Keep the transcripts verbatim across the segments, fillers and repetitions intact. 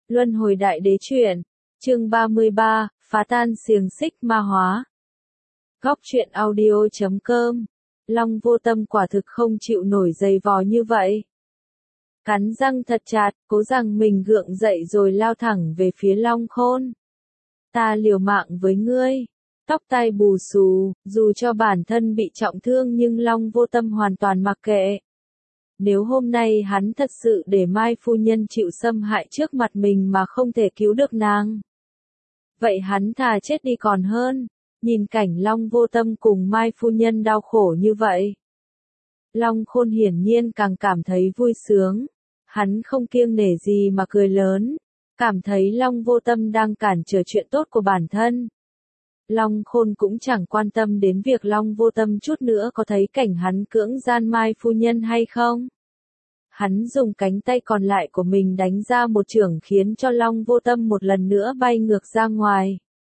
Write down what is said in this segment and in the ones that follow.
Luân hồi đại đế truyện, chương ba mươi ba, phá tan xiềng xích ma hóa. Góc truyện audio chấm com. Long Vô Tâm quả thực không chịu nổi giày vò như vậy. Cắn răng thật chặt, cố rằng mình gượng dậy rồi lao thẳng về phía Long Khôn. Ta liều mạng với ngươi. Tóc tai bù xù, dù cho bản thân bị trọng thương nhưng Long Vô Tâm hoàn toàn mặc kệ. Nếu hôm nay hắn thật sự để Mai phu nhân chịu xâm hại trước mặt mình mà không thể cứu được nàng, vậy hắn thà chết đi còn hơn. Nhìn cảnh Long Vô Tâm cùng Mai phu nhân đau khổ như vậy, Long Khôn hiển nhiên càng cảm thấy vui sướng. Hắn không kiêng nể gì mà cười lớn, cảm thấy Long Vô Tâm đang cản trở chuyện tốt của bản thân. Long Khôn cũng chẳng quan tâm đến việc Long Vô Tâm chút nữa có thấy cảnh hắn cưỡng gian Mai phu nhân hay không. Hắn dùng cánh tay còn lại của mình đánh ra một chưởng khiến cho Long Vô Tâm một lần nữa bay ngược ra ngoài.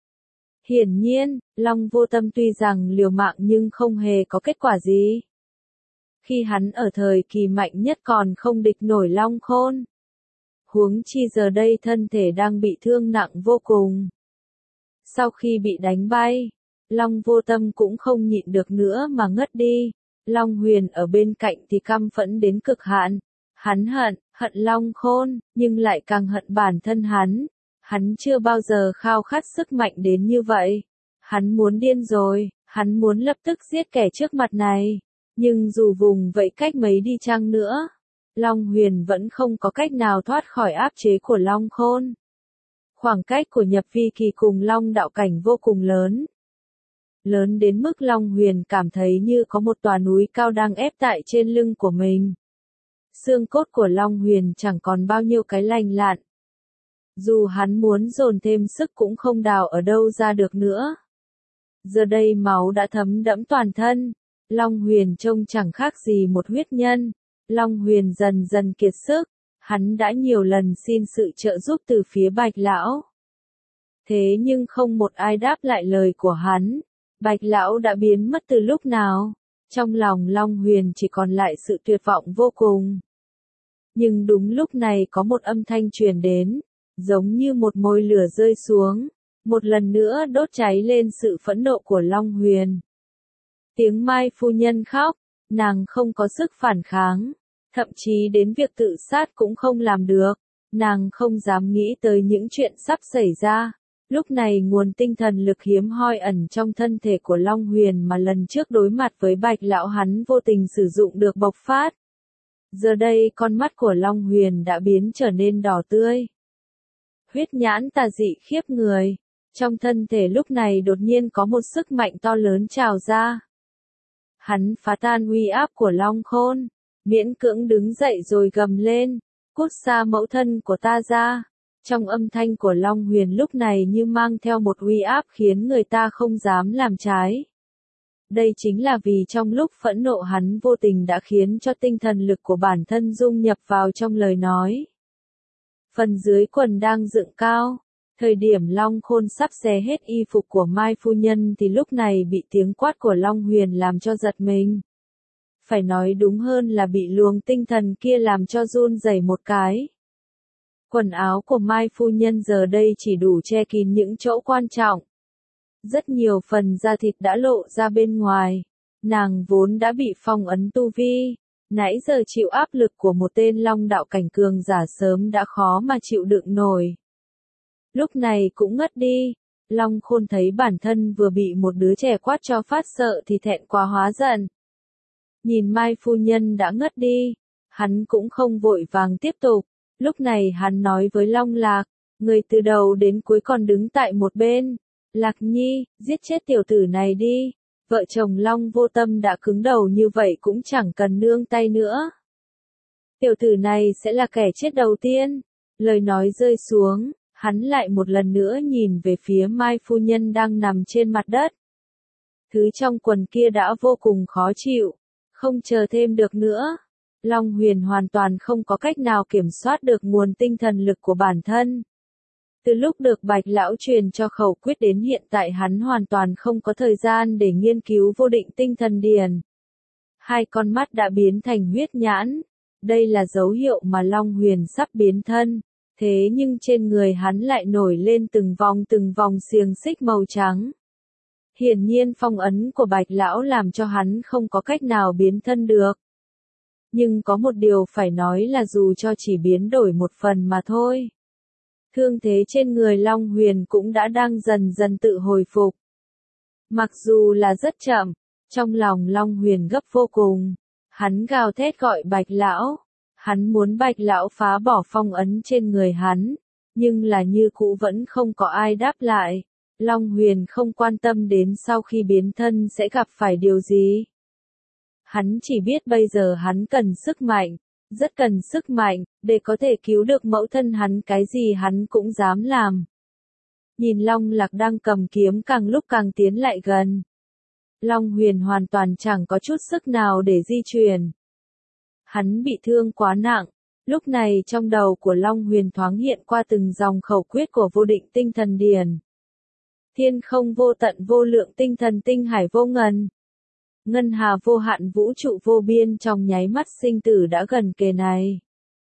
Hiển nhiên, Long Vô Tâm tuy rằng liều mạng nhưng không hề có kết quả gì. Khi hắn ở thời kỳ mạnh nhất còn không địch nổi Long Khôn. Huống chi giờ đây thân thể đang bị thương nặng vô cùng. Sau khi bị đánh bay, Long Vô Tâm cũng không nhịn được nữa mà ngất đi. Long Huyền ở bên cạnh thì căm phẫn đến cực hạn. Hắn hận, hận Long Khôn, nhưng lại càng hận bản thân hắn. Hắn chưa bao giờ khao khát sức mạnh đến như vậy. Hắn muốn điên rồi, hắn muốn lập tức giết kẻ trước mặt này. Nhưng dù vùng vậy cách mấy đi chăng nữa, Long Huyền vẫn không có cách nào thoát khỏi áp chế của Long Khôn. Khoảng cách của nhập vi kỳ cùng Long đạo cảnh vô cùng lớn. Lớn đến mức Long Huyền cảm thấy như có một tòa núi cao đang ép tại trên lưng của mình. Xương cốt của Long Huyền chẳng còn bao nhiêu cái lành lặn. Dù hắn muốn dồn thêm sức cũng không đào ở đâu ra được nữa. Giờ đây máu đã thấm đẫm toàn thân. Long Huyền trông chẳng khác gì một huyết nhân. Long Huyền dần dần kiệt sức. Hắn đã nhiều lần xin sự trợ giúp từ phía Bạch Lão. Thế nhưng không một ai đáp lại lời của hắn. Bạch Lão đã biến mất từ lúc nào. Trong lòng Long Huyền chỉ còn lại sự tuyệt vọng vô cùng. Nhưng đúng lúc này có một âm thanh truyền đến, giống như một mồi lửa rơi xuống, một lần nữa đốt cháy lên sự phẫn nộ của Long Huyền. Tiếng Mai phu nhân khóc, nàng không có sức phản kháng, thậm chí đến việc tự sát cũng không làm được, nàng không dám nghĩ tới những chuyện sắp xảy ra. Lúc này nguồn tinh thần lực hiếm hoi ẩn trong thân thể của Long Huyền mà lần trước đối mặt với Bạch Lão hắn vô tình sử dụng được bộc phát. Giờ đây con mắt của Long Huyền đã biến trở nên đỏ tươi. Huyết nhãn tà dị khiếp người. Trong thân thể lúc này đột nhiên có một sức mạnh to lớn trào ra. Hắn phá tan uy áp của Long Khôn, miễn cưỡng đứng dậy rồi gầm lên, cút xa mẫu thân của ta ra. Trong âm thanh của Long Huyền lúc này như mang theo một uy áp khiến người ta không dám làm trái. Đây chính là vì trong lúc phẫn nộ hắn vô tình đã khiến cho tinh thần lực của bản thân dung nhập vào trong lời nói. Phần dưới quần đang dựng cao, thời điểm Long Khôn sắp xé hết y phục của Mai phu nhân thì lúc này bị tiếng quát của Long Huyền làm cho giật mình. Phải nói đúng hơn là bị luồng tinh thần kia làm cho run rẩy một cái. Quần áo của Mai phu nhân giờ đây chỉ đủ che kín những chỗ quan trọng. Rất nhiều phần da thịt đã lộ ra bên ngoài. Nàng vốn đã bị phong ấn tu vi. Nãy giờ chịu áp lực của một tên Long đạo cảnh cường giả sớm đã khó mà chịu đựng nổi. Lúc này cũng ngất đi. Long Khôn thấy bản thân vừa bị một đứa trẻ quát cho phát sợ thì thẹn quá hóa giận. Nhìn Mai phu nhân đã ngất đi. Hắn cũng không vội vàng tiếp tục. Lúc này hắn nói với Long Lạc, người từ đầu đến cuối còn đứng tại một bên. Lạc Nhi, giết chết tiểu tử này đi. Vợ chồng Long Vô Tâm đã cứng đầu như vậy cũng chẳng cần nương tay nữa. Tiểu tử này sẽ là kẻ chết đầu tiên. Lời nói rơi xuống, hắn lại một lần nữa nhìn về phía Mai phu nhân đang nằm trên mặt đất. Thứ trong quần kia đã vô cùng khó chịu, không chờ thêm được nữa. Long Huyền hoàn toàn không có cách nào kiểm soát được nguồn tinh thần lực của bản thân. Từ lúc được Bạch Lão truyền cho khẩu quyết đến hiện tại hắn hoàn toàn không có thời gian để nghiên cứu vô định tinh thần điển. Hai con mắt đã biến thành huyết nhãn. Đây là dấu hiệu mà Long Huyền sắp biến thân. Thế nhưng trên người hắn lại nổi lên từng vòng từng vòng xiềng xích màu trắng. Hiển nhiên phong ấn của Bạch lão làm cho hắn không có cách nào biến thân được. Nhưng có một điều phải nói là dù cho chỉ biến đổi một phần mà thôi. Thương thế trên người Long Huyền cũng đã đang dần dần tự hồi phục. Mặc dù là rất chậm, trong lòng Long Huyền gấp vô cùng. Hắn gào thét gọi Bạch lão. Hắn muốn Bạch lão phá bỏ phong ấn trên người hắn. Nhưng là như cũ vẫn không có ai đáp lại. Long Huyền không quan tâm đến sau khi biến thân sẽ gặp phải điều gì. Hắn chỉ biết bây giờ hắn cần sức mạnh, rất cần sức mạnh, để có thể cứu được mẫu thân hắn, cái gì hắn cũng dám làm. Nhìn Long Lạc đang cầm kiếm càng lúc càng tiến lại gần. Long Huyền hoàn toàn chẳng có chút sức nào để di chuyển. Hắn bị thương quá nặng, lúc này trong đầu của Long Huyền thoáng hiện qua từng dòng khẩu quyết của vô định tinh thần điển. Thiên không vô tận vô lượng tinh thần tinh hải vô ngần. Ngân hà vô hạn vũ trụ vô biên, trong nháy mắt sinh tử đã gần kề này.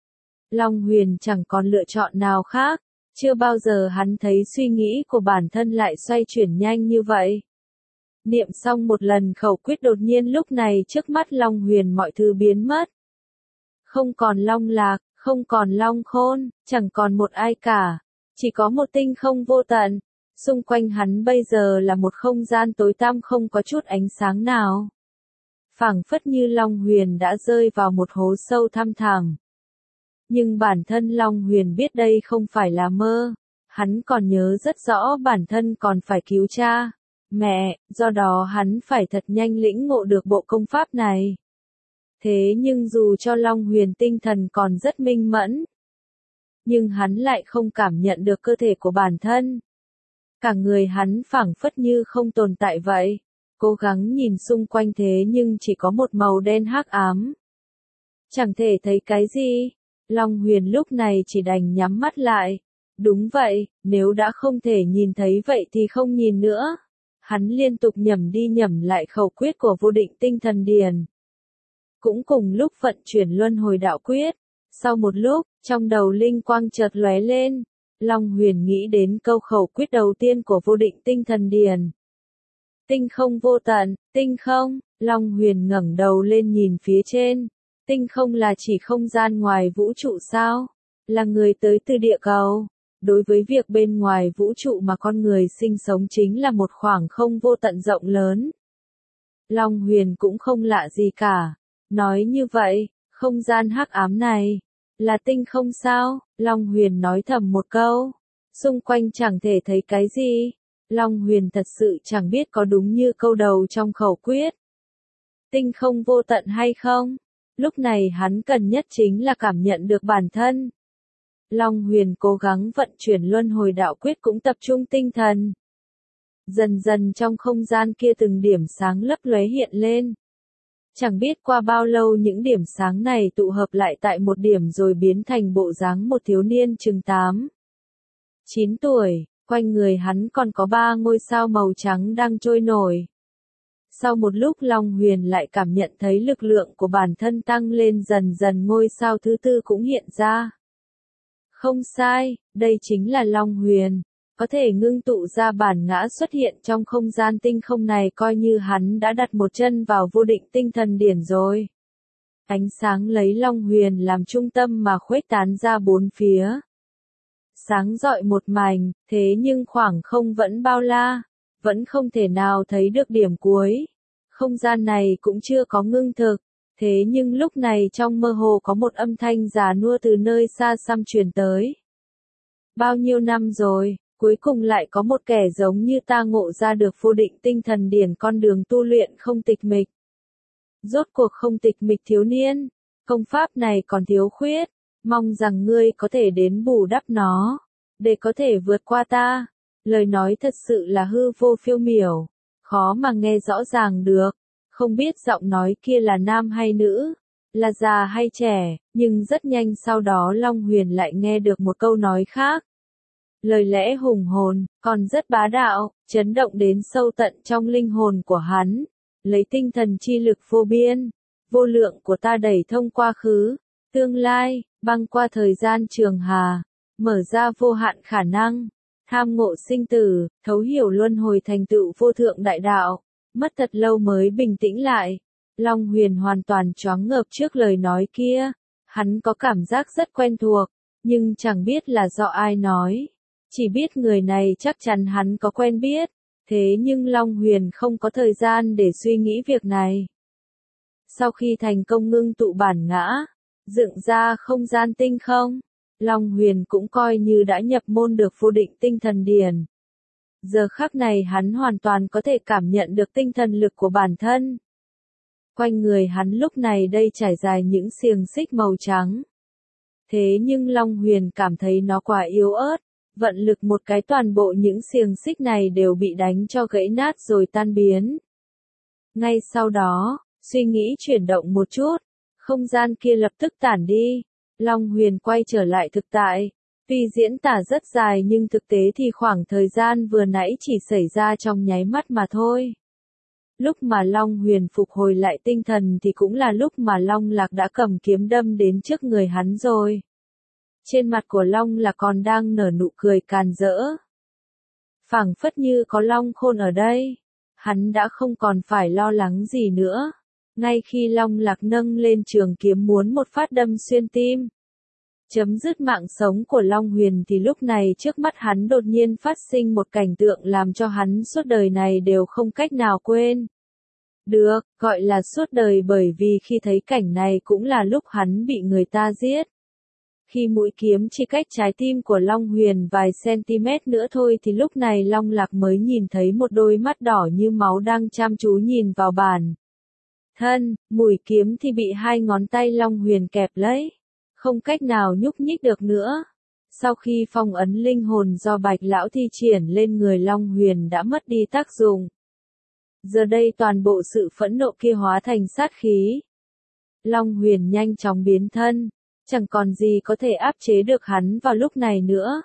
Long Huyền chẳng còn lựa chọn nào khác, chưa bao giờ hắn thấy suy nghĩ của bản thân lại xoay chuyển nhanh như vậy. Niệm xong một lần khẩu quyết, đột nhiên lúc này trước mắt Long Huyền mọi thứ biến mất. Không còn Long Lạc, không còn Long Khôn, chẳng còn một ai cả, chỉ có một tinh không vô tận. Xung quanh hắn bây giờ là một không gian tối tăm không có chút ánh sáng nào. Phảng phất như Long Huyền đã rơi vào một hố sâu thăm thẳm. Nhưng bản thân Long Huyền biết đây không phải là mơ. Hắn còn nhớ rất rõ bản thân còn phải cứu cha, mẹ, do đó hắn phải thật nhanh lĩnh ngộ được bộ công pháp này. Thế nhưng dù cho Long Huyền tinh thần còn rất minh mẫn, nhưng hắn lại không cảm nhận được cơ thể của bản thân. Cả người hắn phảng phất như không tồn tại vậy. Cố gắng nhìn xung quanh thế nhưng chỉ có một màu đen hắc ám. Chẳng thể thấy cái gì. Long Huyền lúc này chỉ đành nhắm mắt lại. Đúng vậy, nếu đã không thể nhìn thấy vậy thì không nhìn nữa. Hắn liên tục nhẩm đi nhẩm lại khẩu quyết của vô định tinh thần điển. Cũng cùng lúc vận chuyển luân hồi đạo quyết. Sau một lúc, trong đầu linh quang chợt lóe lên. Long Huyền nghĩ đến câu khẩu quyết đầu tiên của vô định tinh thần điển. Tinh không vô tận, tinh không, Long Huyền ngẩng đầu lên nhìn phía trên. Tinh không là chỉ không gian ngoài vũ trụ sao? Là người tới từ địa cầu. Đối với việc bên ngoài vũ trụ mà con người sinh sống chính là một khoảng không vô tận rộng lớn. Long Huyền cũng không lạ gì cả. Nói như vậy, không gian hắc ám này là tinh không sao? Long Huyền nói thầm một câu. Xung quanh chẳng thể thấy cái gì. Long Huyền thật sự chẳng biết có đúng như câu đầu trong khẩu quyết. Tinh không vô tận hay không? Lúc này hắn cần nhất chính là cảm nhận được bản thân. Long Huyền cố gắng vận chuyển luân hồi đạo quyết, cũng tập trung tinh thần. Dần dần trong không gian kia từng điểm sáng lấp lóe hiện lên. Chẳng biết qua bao lâu những điểm sáng này tụ hợp lại tại một điểm rồi biến thành bộ dáng một thiếu niên chừng tám, chín tuổi, quanh người hắn còn có ba ngôi sao màu trắng đang trôi nổi. Sau một lúc Long Huyền lại cảm nhận thấy lực lượng của bản thân tăng lên dần dần, ngôi sao thứ tư cũng hiện ra. Không sai, đây chính là Long Huyền. Có thể ngưng tụ ra bản ngã xuất hiện trong không gian tinh không này, coi như hắn đã đặt một chân vào vô định tinh thần điển rồi. Ánh sáng lấy Long Huyền làm trung tâm mà khuếch tán ra bốn phía. Sáng rọi một mảnh, thế nhưng khoảng không vẫn bao la, vẫn không thể nào thấy được điểm cuối. Không gian này cũng chưa có ngưng thực, thế nhưng lúc này trong mơ hồ có một âm thanh già nua từ nơi xa xăm truyền tới. Bao nhiêu năm rồi, cuối cùng lại có một kẻ giống như ta ngộ ra được vô định tinh thần điển, con đường tu luyện không tịch mịch. Rốt cuộc không tịch mịch thiếu niên, công pháp này còn thiếu khuyết, mong rằng ngươi có thể đến bù đắp nó, để có thể vượt qua ta. Lời nói thật sự là hư vô phiêu miểu, khó mà nghe rõ ràng được, không biết giọng nói kia là nam hay nữ, là già hay trẻ, nhưng rất nhanh sau đó Long Huyền lại nghe được một câu nói khác. Lời lẽ hùng hồn, còn rất bá đạo, chấn động đến sâu tận trong linh hồn của hắn. Lấy tinh thần chi lực vô biên, vô lượng của ta đẩy thông quá khứ, tương lai, băng qua thời gian trường hà. mở ra vô hạn khả năng, tham ngộ sinh tử, thấu hiểu luân hồi thành tựu vô thượng đại đạo. Mất thật lâu mới bình tĩnh lại. Long Huyền hoàn toàn choáng ngợp trước lời nói kia. Hắn có cảm giác rất quen thuộc, nhưng chẳng biết là do ai nói. Chỉ biết người này chắc chắn hắn có quen biết. Thế nhưng Long Huyền không có thời gian để suy nghĩ việc này. Sau khi thành công ngưng tụ bản ngã, dựng ra không gian tinh không, Long Huyền cũng coi như đã nhập môn được vô định tinh thần điển. Giờ khắc này hắn hoàn toàn có thể cảm nhận được tinh thần lực của bản thân. Quanh người hắn lúc này đây trải dài những xiềng xích màu trắng. Thế nhưng Long Huyền cảm thấy nó quá yếu ớt, vận lực một cái toàn bộ những xiềng xích này đều bị đánh cho gãy nát rồi tan biến. Ngay sau đó, suy nghĩ chuyển động một chút, không gian kia lập tức tản đi. Long Huyền quay trở lại thực tại. Tuy diễn tả rất dài nhưng thực tế thì khoảng thời gian vừa nãy chỉ xảy ra trong nháy mắt mà thôi. Lúc mà Long Huyền phục hồi lại tinh thần thì cũng là lúc mà Long Lạc đã cầm kiếm đâm đến trước người hắn rồi. Trên mặt của Long Lạc còn đang nở nụ cười càn rỡ. Phảng phất như có Long Khôn ở đây, hắn đã không còn phải lo lắng gì nữa. Ngay khi Long Lạc nâng lên trường kiếm muốn một phát đâm xuyên tim, chấm dứt mạng sống của Long Huyền thì lúc này trước mắt hắn đột nhiên phát sinh một cảnh tượng làm cho hắn suốt đời này đều không cách nào quên. Được, gọi là suốt đời bởi vì khi thấy cảnh này cũng là lúc hắn bị người ta giết. Khi mũi kiếm chỉ cách trái tim của Long Huyền vài cm nữa thôi thì lúc này Long Lạc mới nhìn thấy một đôi mắt đỏ như máu đang chăm chú nhìn vào bản thân, mũi kiếm thì bị hai ngón tay Long Huyền kẹp lấy, không cách nào nhúc nhích được nữa. Sau khi phong ấn linh hồn do Bạch Lão thi triển lên người Long Huyền đã mất đi tác dụng. Giờ đây toàn bộ sự phẫn nộ kia hóa thành sát khí. Long Huyền nhanh chóng biến thân, chẳng còn gì có thể áp chế được hắn vào lúc này nữa.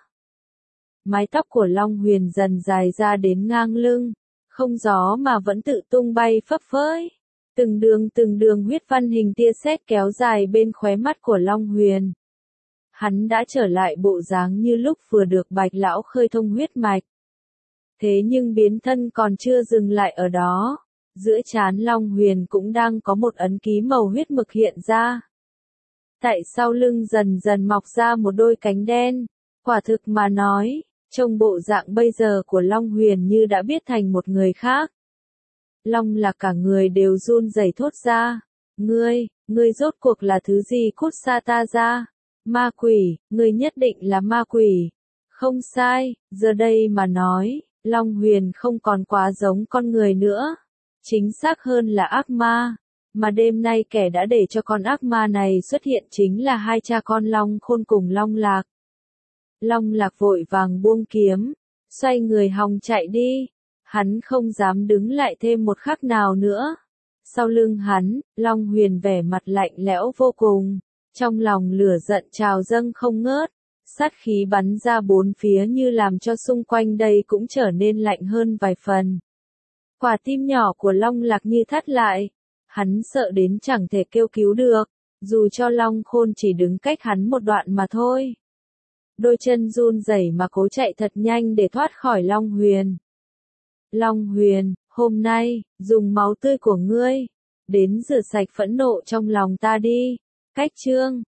Mái tóc của Long Huyền dần dài ra đến ngang lưng, không gió mà vẫn tự tung bay phấp phới. Từng đường từng đường huyết văn hình tia sét kéo dài bên khóe mắt của Long Huyền. Hắn đã trở lại bộ dáng như lúc vừa được Bạch Lão khơi thông huyết mạch. Thế nhưng biến thân còn chưa dừng lại ở đó. Giữa trán Long Huyền cũng đang có một ấn ký màu huyết mực hiện ra. Tại sau lưng dần dần mọc ra một đôi cánh đen. Quả thực mà nói, trông bộ dạng bây giờ của Long Huyền như đã biết thành một người khác. Long Lạc cả người đều run rẩy thốt ra. Ngươi, ngươi rốt cuộc là thứ gì cút xa ta ra? Ma quỷ, ngươi nhất định là ma quỷ. Không sai, giờ đây mà nói, Long Huyền không còn quá giống con người nữa. Chính xác hơn là ác ma. Mà đêm nay kẻ đã để cho con ác ma này xuất hiện chính là hai cha con Long Khôn cùng Long Lạc. Long Lạc vội vàng buông kiếm, xoay người hòng chạy đi. Hắn không dám đứng lại thêm một khắc nào nữa. Sau lưng hắn, Long Huyền vẻ mặt lạnh lẽo vô cùng. Trong lòng lửa giận trào dâng không ngớt. Sát khí bắn ra bốn phía như làm cho xung quanh đây cũng trở nên lạnh hơn vài phần. Quả tim nhỏ của Long Lạc như thắt lại. Hắn sợ đến chẳng thể kêu cứu được. Dù cho Long Khôn chỉ đứng cách hắn một đoạn mà thôi. Đôi chân run rẩy mà cố chạy thật nhanh để thoát khỏi Long Huyền. Long Huyền, hôm nay, dùng máu tươi của ngươi, đến rửa sạch phẫn nộ trong lòng ta đi. Cách chương